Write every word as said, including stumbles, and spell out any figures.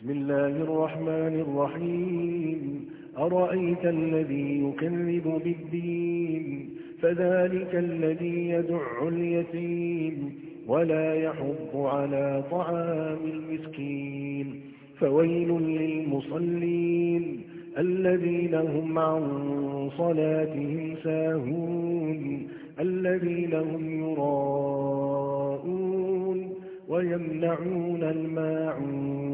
بسم الله الرحمن الرحيم أرأيت الذي يكذب بالدين فذلك الذي يدع اليتيم ولا يحض على طعام المسكين فويل للمصلين الذين هم عن صلاتهم ساهون الذين هم يراءون ويمنعون الماعون